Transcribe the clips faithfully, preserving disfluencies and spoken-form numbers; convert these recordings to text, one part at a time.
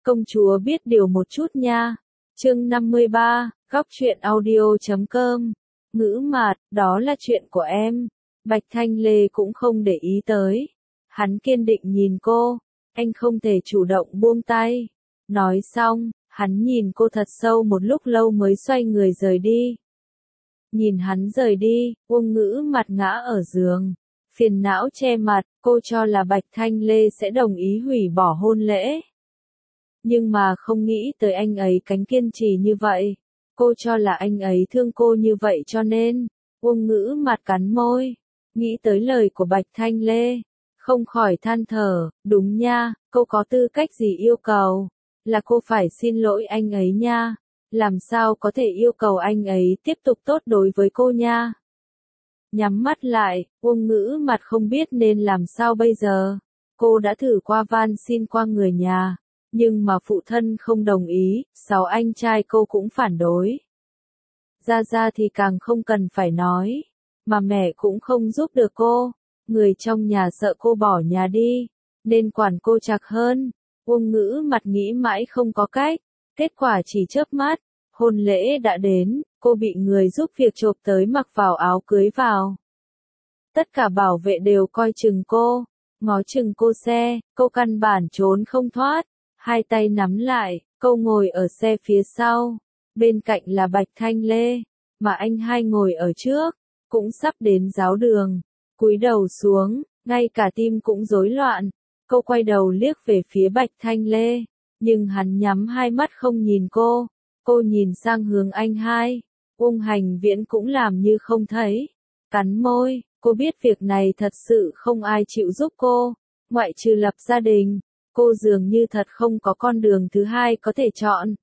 Công chúa biết điều một chút nha. Chương năm mươi ba, góc truyện audio chấm com. Ngữ mạt, đó là chuyện của em. Bạch Thanh Lê cũng không để ý tới. Hắn kiên định nhìn cô, anh không thể chủ động buông tay. Nói xong, hắn nhìn cô thật sâu một lúc lâu mới xoay người rời đi. Nhìn hắn rời đi, Uông Ngữ mặt ngã ở giường. Phiền não che mặt, cô cho là Bạch Thanh Lê sẽ đồng ý hủy bỏ hôn lễ. Nhưng mà không nghĩ tới anh ấy cánh kiên trì như vậy. Cô cho là anh ấy thương cô như vậy cho nên, Uông Ngữ mặt cắn môi. Nghĩ tới lời của Bạch Thanh Lê, không khỏi than thở, đúng nha, cô có tư cách gì yêu cầu, là cô phải xin lỗi anh ấy nha, làm sao có thể yêu cầu anh ấy tiếp tục tốt đối với cô nha. Nhắm mắt lại, Uông Ngữ mặt không biết nên làm sao bây giờ, cô đã thử qua van xin qua người nhà, nhưng mà phụ thân không đồng ý, sáu anh trai cô cũng phản đối. Gia Gia thì càng không cần phải nói, mà mẹ cũng không giúp được cô, người trong nhà sợ cô bỏ nhà đi, nên quản cô chặt hơn. Uông Ngữ mặt nghĩ mãi không có cách, kết quả chỉ chớp mắt, hôn lễ đã đến, cô bị người giúp việc chộp tới mặc vào áo cưới vào. Tất cả bảo vệ đều coi chừng cô, ngó chừng cô xe, cô căn bản trốn không thoát, hai tay nắm lại, cô ngồi ở xe phía sau, bên cạnh là Bạch Thanh Lê, mà anh hai ngồi ở trước, cũng sắp đến giáo đường, cúi đầu xuống, ngay cả tim cũng rối loạn. Cô quay đầu liếc về phía Bạch Thanh Lê, nhưng hắn nhắm hai mắt không nhìn cô, cô nhìn sang hướng anh hai, Uông Hành Viễn cũng làm như không thấy, cắn môi, cô biết việc này thật sự không ai chịu giúp cô, ngoại trừ lập gia đình, cô dường như thật không có con đường thứ hai có thể chọn.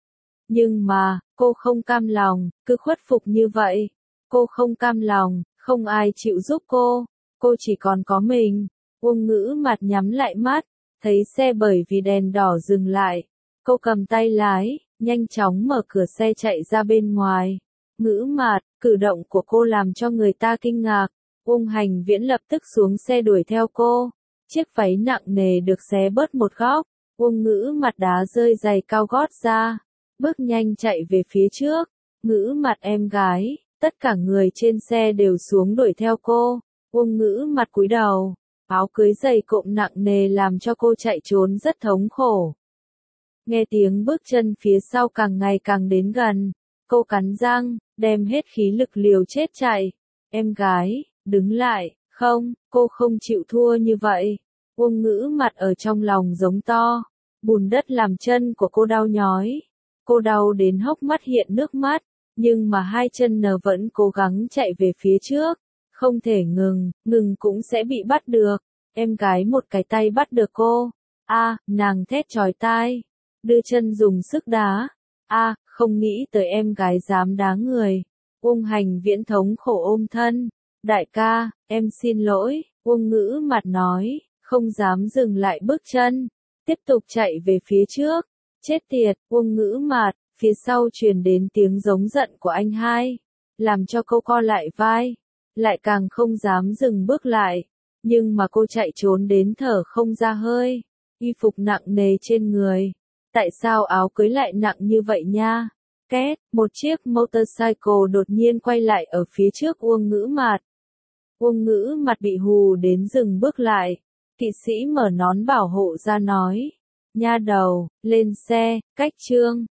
Nhưng mà, cô không cam lòng, cứ khuất phục như vậy, cô không cam lòng, không ai chịu giúp cô, cô chỉ còn có mình. Uông Ngữ mặt nhắm lại mắt, thấy xe bởi vì đèn đỏ dừng lại. Cô cầm tay lái, nhanh chóng mở cửa xe chạy ra bên ngoài. Ngữ mạt, cử động của cô làm cho người ta kinh ngạc. Uông Hành Viễn lập tức xuống xe đuổi theo cô. Chiếc váy nặng nề được xé bớt một góc. Uông Ngữ mặt đá rơi giày cao gót ra. Bước nhanh chạy về phía trước. Ngữ mặt em gái, tất cả người trên xe đều xuống đuổi theo cô. Uông Ngữ mặt cúi đầu. Áo cưới dày cộm nặng nề làm cho cô chạy trốn rất thống khổ. Nghe tiếng bước chân phía sau càng ngày càng đến gần, cô cắn răng, đem hết khí lực liều chết chạy. Em gái, đứng lại, không, cô không chịu thua như vậy. Uông Ngữ mặt ở trong lòng giống to, bùn đất làm chân của cô đau nhói. Cô đau đến hốc mắt hiện nước mắt, nhưng mà hai chân nờ vẫn cố gắng chạy về phía trước. Không thể ngừng, ngừng cũng sẽ bị bắt được. Em gái một cái tay bắt được cô. A, à, nàng thét chói tai. Đưa chân dùng sức đá. A, à, không nghĩ tới em gái dám đá người. Uông Hành Viễn thống khổ ôm thân. Đại ca, em xin lỗi. Uông Ngữ mặt nói, không dám dừng lại bước chân. Tiếp tục chạy về phía trước. Chết tiệt, Uông Ngữ mặt, phía sau truyền đến tiếng giống giận của anh hai. Làm cho cô co lại vai. Lại càng không dám dừng bước lại, nhưng mà cô chạy trốn đến thở không ra hơi, y phục nặng nề trên người, tại sao áo cưới lại nặng như vậy nha? Két, một chiếc motorcycle đột nhiên quay lại ở phía trước Uông Ngữ mặt. Uông Ngữ mặt bị hù đến dừng bước lại, kỵ sĩ mở nón bảo hộ ra nói, nha đầu, lên xe, cách trương,